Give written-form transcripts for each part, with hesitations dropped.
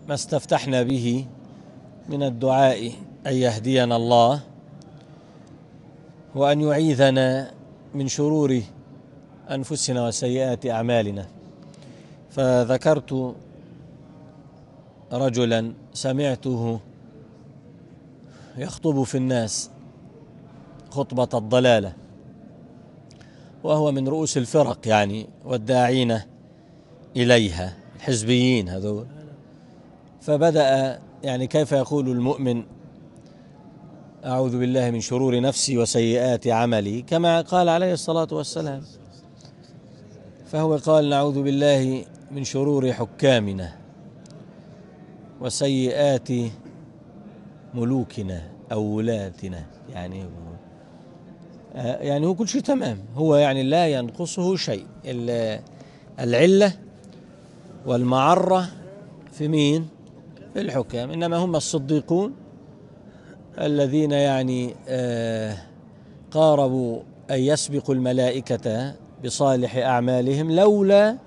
ما استفتحنا به من الدعاء أن يهدينا الله وأن يعيذنا من شرور أنفسنا وسيئات أعمالنا. فذكرت رجلا سمعته يخطب في الناس خطبة الضلالة، وهو من رؤوس الفرق يعني والداعين إليها، الحزبيين هذول. فبدأ يعني كيف يقول المؤمن أعوذ بالله من شرور نفسي وسيئات عملي، كما قال عليه الصلاة والسلام. فهو قال نعوذ بالله من شرور حكامنا وسيئات ملوكنا أو ولاتنا، يعني هو كل شيء تمام، هو يعني لا ينقصه شيء. العلة والمعرة في مين؟ في الحكام. إنما هم الصديقون الذين يعني قاربوا أن يسبقوا الملائكة بصالح أعمالهم لولا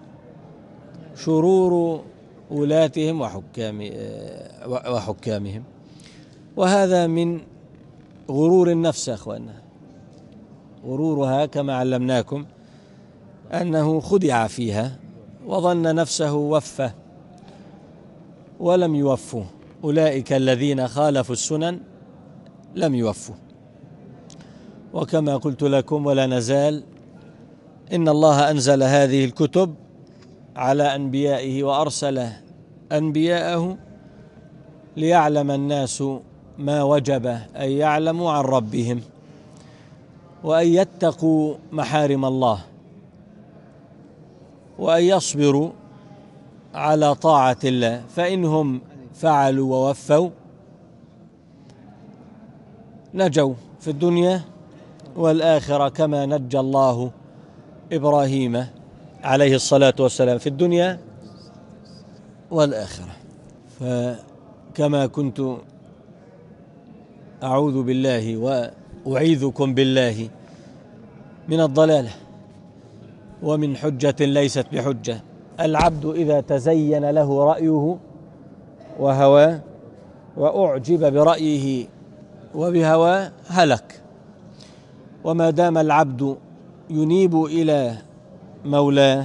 شرور ولاتهم وحكامهم. وهذا من غرور النفس يا أخوانا. غرورها كما علمناكم أنه خدع فيها وظن نفسه وفى ولم يوفوا. أولئك الذين خالفوا السنن لم يوفوا. وكما قلت لكم ولا نزال، إن الله أنزل هذه الكتب على أنبيائه وأرسل أنبياءه ليعلم الناس ما وجب أن يعلموا عن ربهم وأن يتقوا محارم الله وأن يصبروا على طاعة الله، فإنهم فعلوا ووفوا نجوا في الدنيا والآخرة، كما نجى الله إبراهيم عليه الصلاة والسلام في الدنيا والآخرة. فكما كنت أعوذ بالله وأعيذكم بالله من الضلالة ومن حجة ليست بحجة. العبد إذا تزين له رأيه وهواه وأعجب برأيه وبهواه هلك. وما دام العبد ينيب إلى مولاه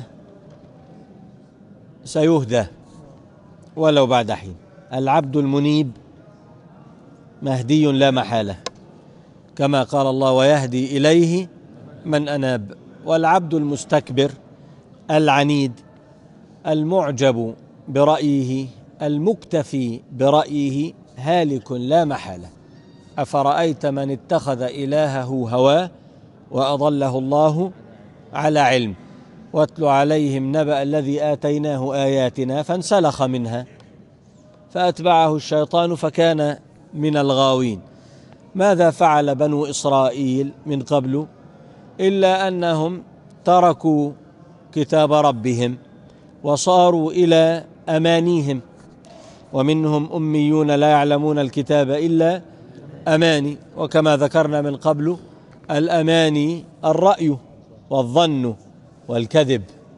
سيهدى ولو بعد حين. العبد المنيب مهدي لا محالة، كما قال الله ويهدي إليه من أناب. والعبد المستكبر العنيد المعجب برأيه المكتفي برأيه هالك لا محالة. أفرأيت من اتخذ إلهه هواه وأضله الله على علم واتل عليهم نبأ الذي آتيناه آياتنا فانسلخ منها فأتبعه الشيطان فكان من الغاوين. ماذا فعل بنو إسرائيل من قبل إلا أنهم تركوا كتاب ربهم وصاروا إلى أمانيهم، ومنهم أميون لا يعلمون الكتاب إلا أماني. وكما ذكرنا من قبل الأماني الرأي والظن والكذب.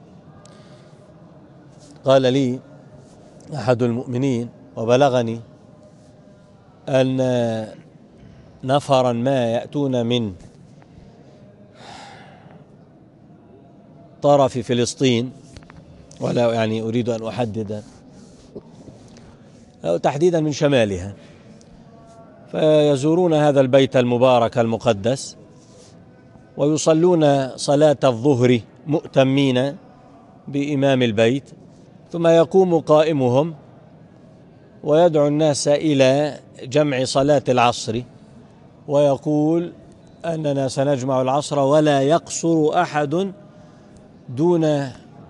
قال لي أحد المؤمنين وبلغني أن نفرا ما يأتون من طرف فلسطين، ولا يعني أريد أن أحدد، أو تحديدا من شمالها، فيزورون هذا البيت المبارك المقدس ويصلون صلاة الظهر مؤتمين بإمام البيت، ثم يقوم قائمهم ويدعو الناس إلى جمع صلاة العصر ويقول أننا سنجمع العصر ولا يقصر أحد دون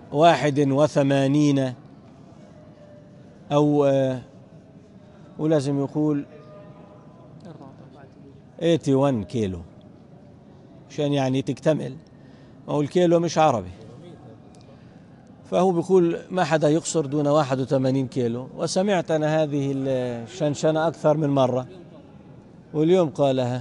81 أو ولازم يقول 81 كيلو عشان يعني تكتمل، أو الكيلو مش عربي. فهو بيقول ما حدا يقصر دون 81 كيلو. وسمعت أنا هذه الشنشنة أكثر من مرة واليوم قالها.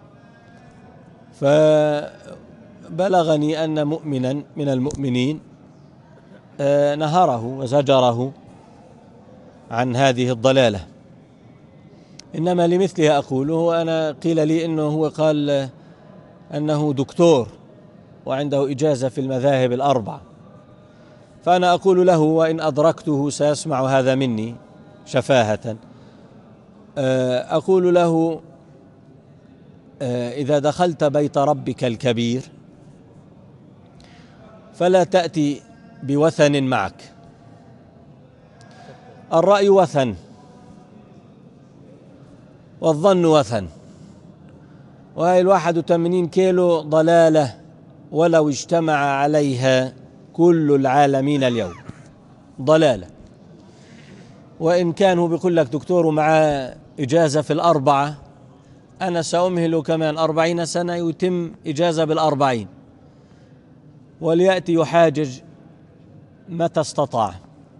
فبلغني أن مؤمنا من المؤمنين نهره وزجره عن هذه الضلالة. إنما لمثلها أقول. وأنا قيل لي إنه هو قال أنه دكتور وعنده إجازة في المذاهب الأربعة، فأنا أقول له وإن أدركته سيسمع هذا مني شفاهة، أقول له إذا دخلت بيت ربك الكبير فلا تأتي بوثن معك. الرأي وثن والظن وثن، وهي 81 كيلو ضلالة ولو اجتمع عليها كل العالمين اليوم، ضلالة. وإن كان هو بيقول لك دكتور ومع إجازة في الأربعة، أنا سأمهل كمان 40 سنة يتم إجازة بال40، وليأتي يحاجج متى استطاع.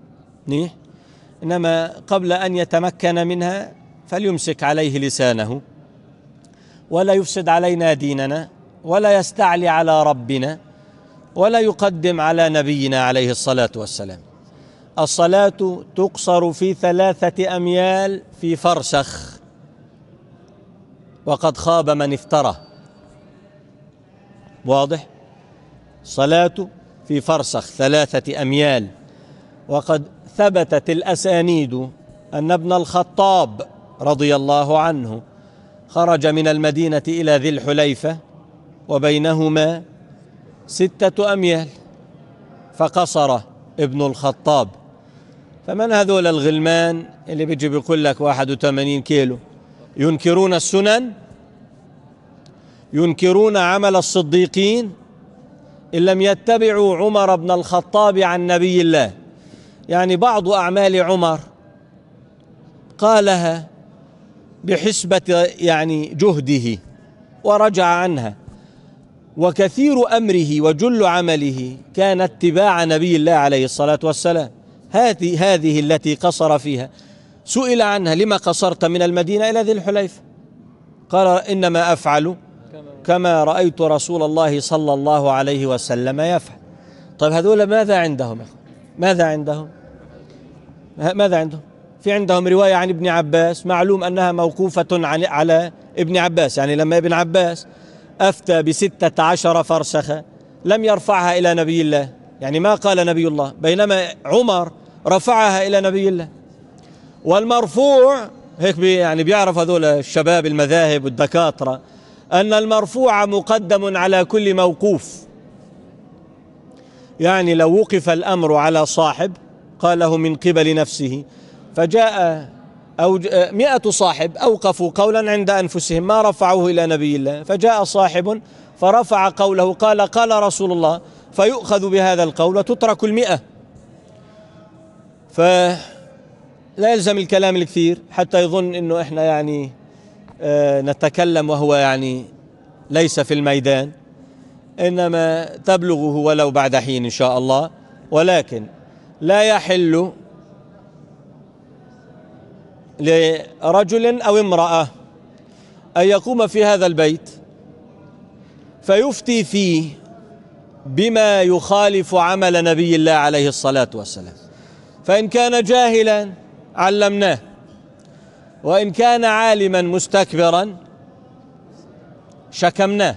إنما قبل أن يتمكن منها فليمسك عليه لسانه، ولا يفسد علينا ديننا، ولا يستعلي على ربنا، ولا يقدم على نبينا عليه الصلاة والسلام. الصلاة تقصر في 3 أميال في فرسخ، وقد خاب من افترى. واضح؟ صلاة في فرسخ 3 أميال، وقد ثبتت الأسانيد أن ابن الخطاب رضي الله عنه خرج من المدينة إلى ذي الحليفة وبينهما 6 أميال فقصر ابن الخطاب. فمن هذول الغلمان اللي بيجي بيقول لك 81 كيلو؟ ينكرون السنن، ينكرون عمل الصديقين، إن لم يتبعوا عمر بن الخطاب عن نبي الله. يعني بعض أعمال عمر قالها بحسبة يعني جهده ورجع عنها، وكثير أمره وجل عمله كان اتباع نبي الله عليه الصلاة والسلام. هذه التي قصر فيها سئل عنها: لما قصرت من المدينة إلى ذي الحليفة؟ قال: إنما أفعل كما رأيت رسول الله صلى الله عليه وسلم يفعل. طيب هذول ماذا عندهم؟ ماذا عندهم؟ في عندهم رواية عن ابن عباس، معلوم أنها موقوفة على ابن عباس. يعني لما ابن عباس أفتى ب16 فرسخة لم يرفعها إلى نبي الله، يعني ما قال نبي الله، بينما عمر رفعها إلى نبي الله. والمرفوع هيك يعني بيعرف هذول الشباب المذاهب والدكاترة أن المرفوع مقدم على كل موقوف. يعني لو وقف الأمر على صاحب قاله من قبل نفسه، فجاء 100 صاحب أوقفوا قولا عند أنفسهم ما رفعوه إلى نبي الله، فجاء صاحب فرفع قوله قال رسول الله، فيؤخذ بهذا القول وتترك 100. فلا يلزم الكلام الكثير حتى يظن أنه إحنا يعني نتكلم وهو يعني ليس في الميدان، إنما تبلغه ولو بعد حين إن شاء الله. ولكن لا يحل لرجل أو امرأة أن يقوم في هذا البيت فيفتي فيه بما يخالف عمل نبي الله عليه الصلاة والسلام. فإن كان جاهلا علمناه، وإن كان عالما مستكبرا شكمناه،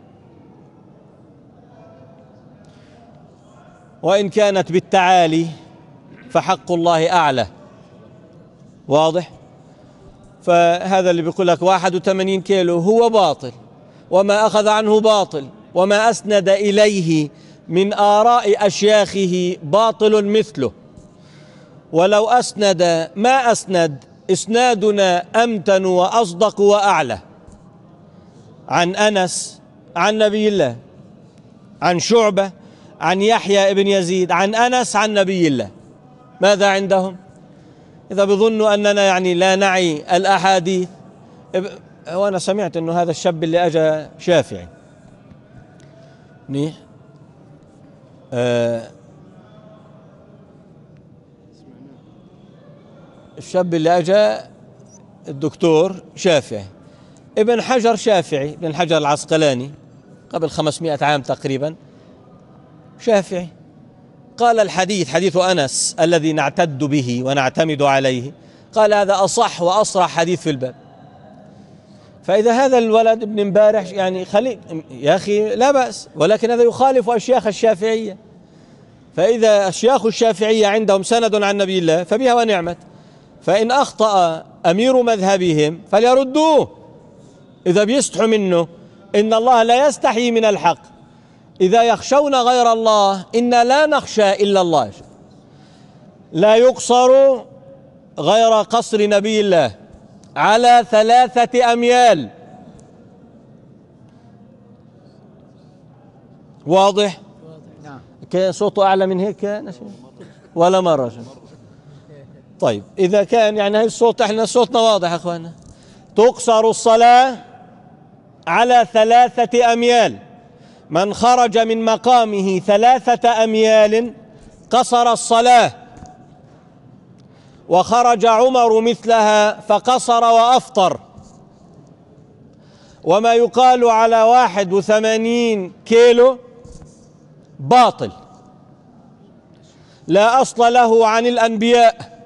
وإن كانت بالتعالي فحق الله أعلى. واضح؟ فهذا اللي بيقول لك 81 كيلو هو باطل، وما أخذ عنه باطل، وما أسند إليه من آراء أشياخه باطل مثله. ولو أسند ما أسند، إسنادنا أمتن وأصدق وأعلى. عن أنس عن نبي الله، عن شعبة عن يحيى ابن يزيد عن أنس عن نبي الله. ماذا عندهم؟ إذا بظنوا أننا يعني لا نعي الأحاديث. وأنا سمعت أنه هذا الشاب اللي أجا شافعي منيح، الشاب اللي أجا الدكتور شافعي، ابن حجر شافعي، ابن حجر العسقلاني قبل 500 عام تقريبا شافعي. قال الحديث حديث أنس الذي نعتد به ونعتمد عليه، قال هذا أصح وأصرح حديث في الباب. فإذا هذا الولد ابن امبارح يعني خلي يا أخي لا بأس، ولكن هذا يخالف أشياخ الشافعية. فإذا أشياخ الشافعية عندهم سند عن نبي الله فبها ونعمت، فإن أخطأ أمير مذهبهم فليردوه إذا بيستحوا منه. إن الله لا يستحي من الحق، إذا يخشون غير الله إنا لا نخشى إلا الله. لا يقصر غير قصر نبي الله على 3 أميال. واضح؟ كان صوته أعلى من هيك ولا مرة؟ طيب إذا كان يعني هاي الصوت، احنا صوتنا واضح يا أخوانا. تقصر الصلاة على 3 أميال، من خرج من مقامه 3 أميال قصر الصلاة. وخرج عمر مثلها فقصر وأفطر. وما يقال على 81 كيلو باطل لا أصل له عن الأنبياء،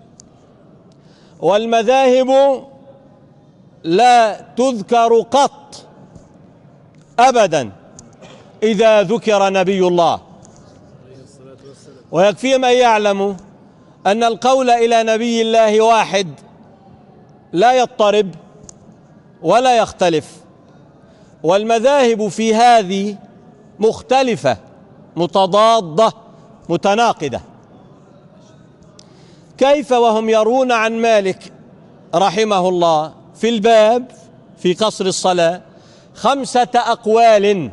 والمذاهب لا تذكر قط أبدا إذا ذكر نبي الله. ويكفيهم أن يعلموا أن القول إلى نبي الله واحد لا يضطرب ولا يختلف، والمذاهب في هذه مختلفة متضادة متناقضة. كيف وهم يرون عن مالك رحمه الله في الباب في قصر الصلاة 5 أقوال.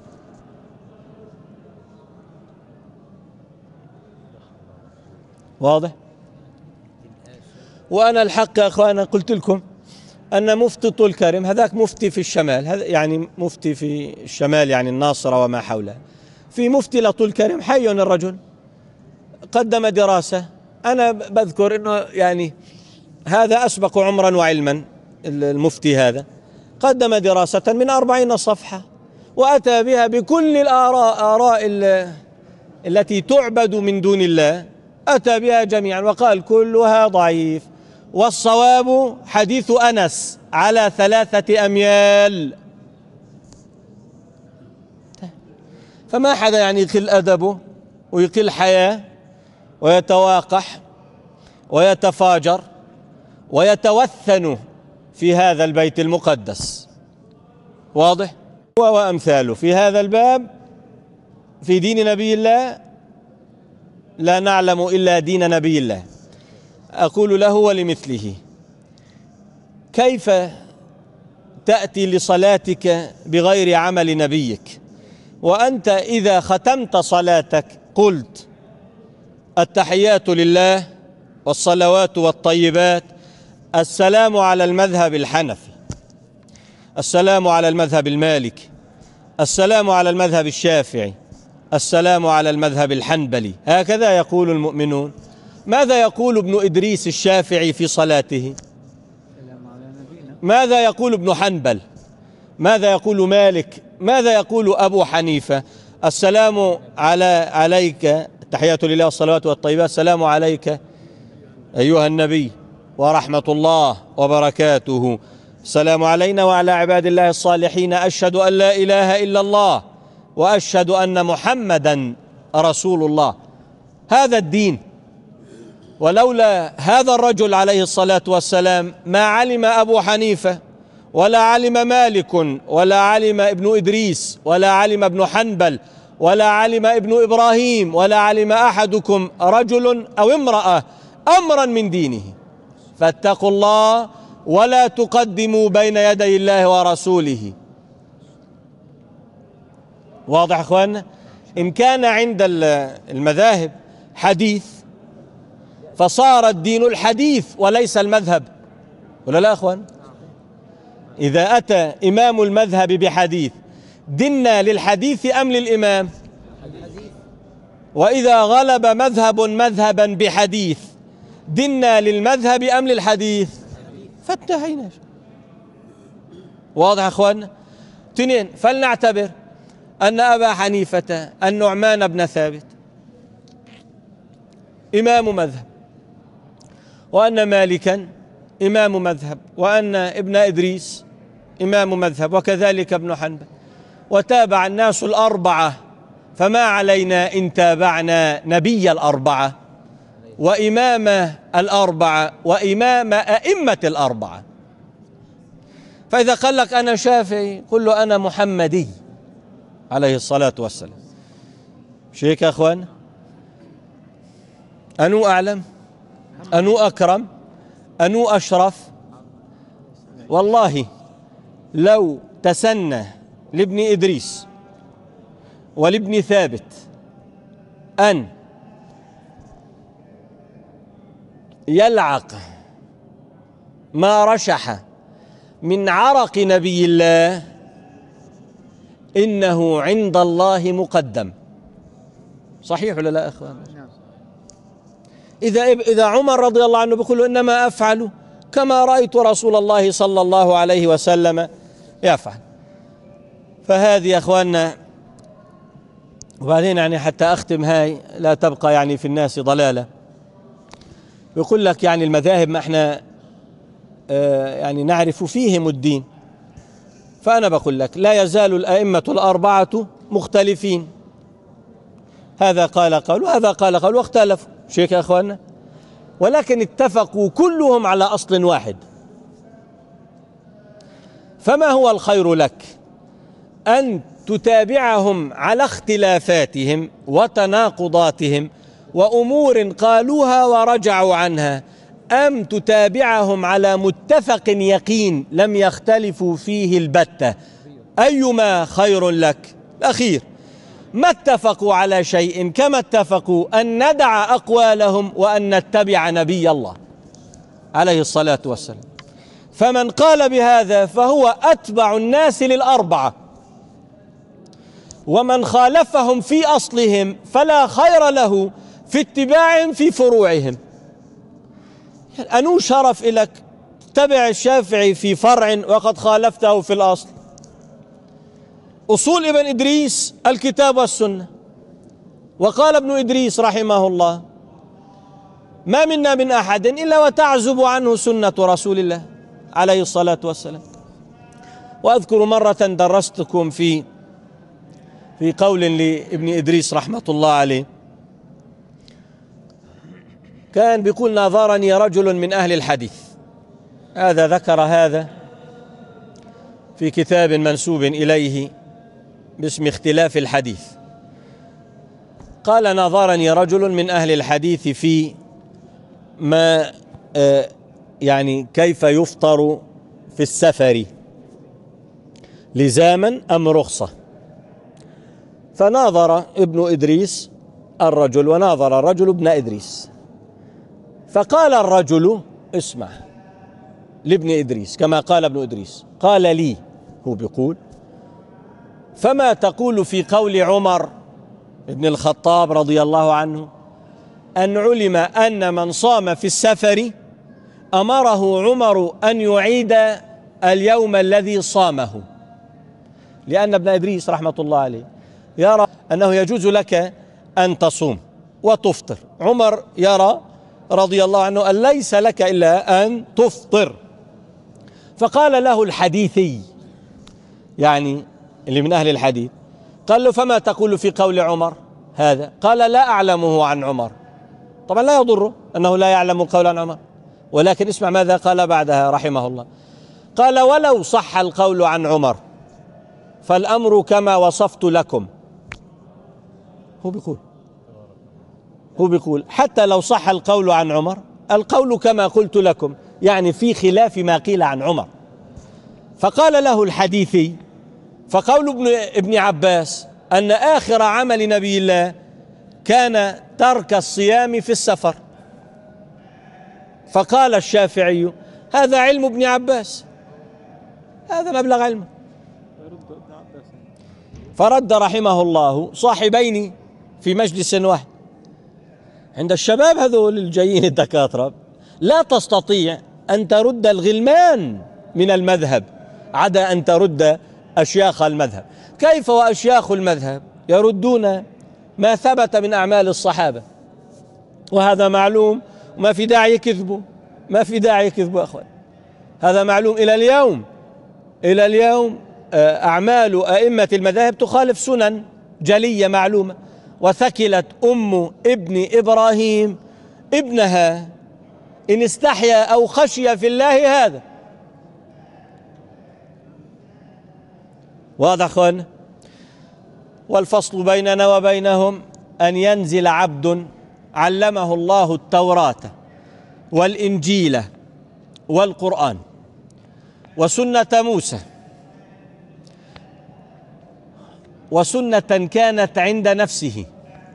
واضح؟ وأنا الحق يا أخوانا قلت لكم أن مفتي طول كرم هذاك مفتي في الشمال، هذا يعني مفتي في الشمال يعني الناصرة وما حولها، في مفتي لطول كرم حي الرجل قدم دراسة. أنا بذكر أنه يعني هذا أسبق عمرا وعلما، المفتي هذا قدم دراسة من 40 صفحة وأتى بها بكل الآراء التي تعبد من دون الله، أتى بها جميعا وقال كلها ضعيف، والصواب حديث أنس على 3 أميال. فما حدا يعني يقل أدبه ويقل حياة ويتواقح ويتفاجر ويتوثن في هذا البيت المقدس. واضح؟ وأمثاله في هذا الباب في دين نبي الله لا نعلم إلا دين نبي الله. أقول له ولمثله: كيف تأتي لصلاتك بغير عمل نبيك، وأنت إذا ختمت صلاتك قلت التحيات لله والصلوات والطيبات، السلام على المذهب الحنفي، السلام على المذهب المالكي، السلام على المذهب الشافعي، السلام على المذهب الحنبلي، هكذا يقول المؤمنون. ماذا يقول ابن إدريس الشافعي في صلاته؟ ماذا يقول ابن حنبل؟ ماذا يقول مالك؟ ماذا يقول أبو حنيفة؟ السلام عليك، التحيات لله والصلوات والطيبات، السلام عليك أيها النبي ورحمة الله وبركاته، السلام علينا وعلى عباد الله الصالحين، أشهد أن لا إله إلا الله وأشهد أن محمدا رسول الله. هذا الدين. ولولا هذا الرجل عليه الصلاة والسلام ما علم أبو حنيفة ولا علم مالك ولا علم ابن إدريس ولا علم ابن حنبل ولا علم ابن إبراهيم ولا علم أحدكم رجل أو امرأة أمرا من دينه. فاتقوا الله ولا تقدموا بين يدي الله ورسوله. واضح أخواننا؟ إن كان عند المذاهب حديث فصار الدين الحديث وليس المذهب، ولا لا أخوان؟ إذا أتى إمام المذهب بحديث دنا للحديث أم للإمام؟ وإذا غلب مذهب مذهبا بحديث دنا للمذهب أم للحديث؟ فانتهينا. واضح أخوان؟ اثنين، فلنعتبر أن أبا حنيفة النعمان بن ثابت إمام مذهب، وأن مالكا إمام مذهب، وأن ابن إدريس إمام مذهب، وكذلك ابن حنبل، وتابع الناس الأربعة، فما علينا إن تابعنا نبي الأربعة وإمام الأربعة وإمام أئمة الأربعة. فإذا قال لك أنا شافعي قل له أنا محمدي عليه الصلاة والسلام. مش هيك يا أخوان؟ أنو أعلم، أنو أكرم، أنو أشرف. والله لو تسنى لابن إدريس ولابن ثابت أن يلعق ما رشح من عرق نبي الله إنه عند الله مقدم. صحيح ولا لا أخوان؟ إذا عمر رضي الله عنه بيقول إنما أفعل كما رأيت رسول الله صلى الله عليه وسلم يفعل. فهذه يا أخواننا. وبعدين يعني حتى أختم هاي لا تبقى يعني في الناس ضلالة، يقول لك يعني المذاهب ما احنا يعني نعرف فيهم الدين. فأنا بقول لك لا يزال الأئمة الأربعة مختلفين، هذا قال قول وهذا قال قول واختلفوا، شيك يا أخواننا، ولكن اتفقوا كلهم على أصل واحد. فما هو الخير لك؟ أن تتابعهم على اختلافاتهم وتناقضاتهم وأمور قالوها ورجعوا عنها، أم تتابعهم على متفق يقين لم يختلفوا فيه البتة؟ أيما خير لك؟ الأخير. ما اتفقوا على شيء كما اتفقوا أن ندع أقوالهم وأن نتبع نبي الله عليه الصلاة والسلام. فمن قال بهذا فهو أتبع الناس للأربعة، ومن خالفهم في أصلهم فلا خير له في اتباعهم في فروعهم. أنو شرف إلك تتبع الشافعي في فرع وقد خالفته في الأصل؟ أصول ابن إدريس الكتاب والسنة، وقال ابن إدريس رحمه الله ما منا من أحد إلا وتعزب عنه سنة رسول الله عليه الصلاة والسلام. وأذكر مرة درستكم في قول لابن إدريس رحمة الله عليه، كان بيقول ناظرني رجل من أهل الحديث، هذا ذكر هذا في كتاب منسوب إليه باسم اختلاف الحديث. قال ناظرني رجل من أهل الحديث في ما يعني كيف يفطر في السفر لزاما أم رخصة. فناظر ابن إدريس الرجل وناظر الرجل ابن إدريس، فقال الرجل اسمع لابن إدريس كما قال ابن إدريس، قال لي هو بيقول فما تقول في قول عمر ابن الخطاب رضي الله عنه أن علم أن من صام في السفر أمره عمر أن يعيد اليوم الذي صامه، لأن ابن إدريس رحمة الله عليه يرى أنه يجوز لك أن تصوم وتفطر، عمر يرى رضي الله عنه أن ليس لك إلا أن تفطر. فقال له الحديثي يعني اللي من أهل الحديث، قال له فما تقول في قول عمر هذا؟ قال لا أعلمه عن عمر. طبعا لا يضره أنه لا يعلم قول عن عمر، ولكن اسمع ماذا قال بعدها رحمه الله، قال ولو صح القول عن عمر فالأمر كما وصفت لكم. هو بيقول حتى لو صح القول عن عمر القول كما قلت لكم، يعني في خلاف ما قيل عن عمر. فقال له الحديثي فقول ابن عباس أن آخر عمل نبي الله كان ترك الصيام في السفر. فقال الشافعي هذا علم ابن عباس، هذا مبلغ علمه. فرد رحمه الله صاحبين في مجلس واحد عند الشباب هذول الجايين الدكاترة، لا تستطيع أن ترد الغلمان من المذهب عدا أن ترد أشياخ المذهب. كيف وأشياخ المذهب يردون ما ثبت من أعمال الصحابة؟ وهذا معلوم، ما في داعي يكذبوا، ما في داعي يكذبوا يا أخوان، هذا معلوم إلى اليوم. إلى اليوم أعمال أئمة المذاهب تخالف سنن جلية معلومة. وثكلت أم ابن إبراهيم ابنها إن استحيا أو خشي في الله هذا. واضح أخوان؟ والفصل بيننا وبينهم أن ينزل عبد علمه الله التوراة والإنجيل والقرآن وسنة موسى وسنة كانت عند نفسه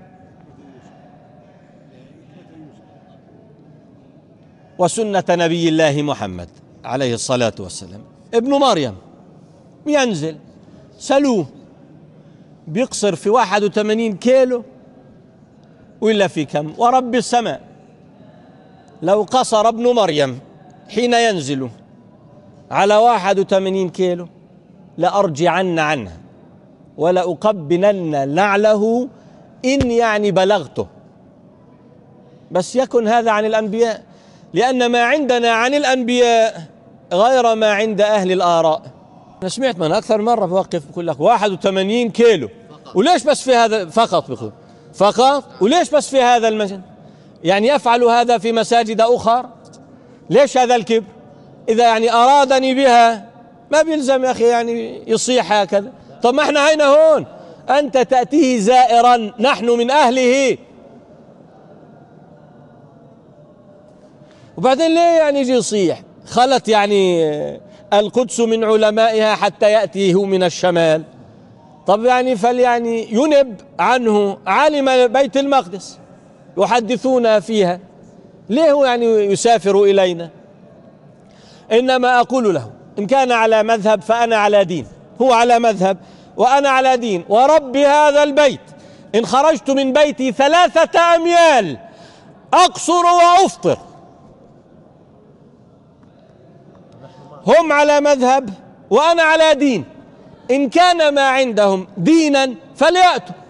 وسنة نبي الله محمد عليه الصلاة والسلام. ابن مريم ينزل، سلوه، بيقصر في 81 كيلو ولا في كم؟ ورب السماء لو قصر ابن مريم حين ينزل على 81 كيلو لأرجعن عنها ولأقبلن نعله إن يعني بلغته. بس يكن هذا عن الأنبياء، لأن ما عندنا عن الأنبياء غير ما عند أهل الآراء. أنا سمعت من أكثر مرة بوقف بقول لك 81 كيلو، وليش بس في هذا فقط؟ بقول فقط، وليش بس في هذا المسجد؟ يعني يفعل هذا في مساجد أخرى؟ ليش هذا الكبر؟ إذا يعني أرادني بها ما بيلزم يا أخي يعني يصيح هكذا. طب ما احنا هنا هون، أنت تأتيه زائرا، نحن من أهله، وبعدين ليه يعني يجي يصيح؟ خلت يعني القدس من علمائها حتى يأتيه من الشمال. طب يعني فليعني ينب عنه عالم بيت المقدس يحدثون فيها، ليه هو يعني يسافر إلينا؟ إنما أقول له إن كان على مذهب فأنا على دين، هو على مذهب وأنا على دين، ورب هذا البيت إن خرجت من بيتي 3 أميال أقصر وأفطر. هم على مذهب وأنا على دين، إن كان ما عندهم دينا فليأتوا.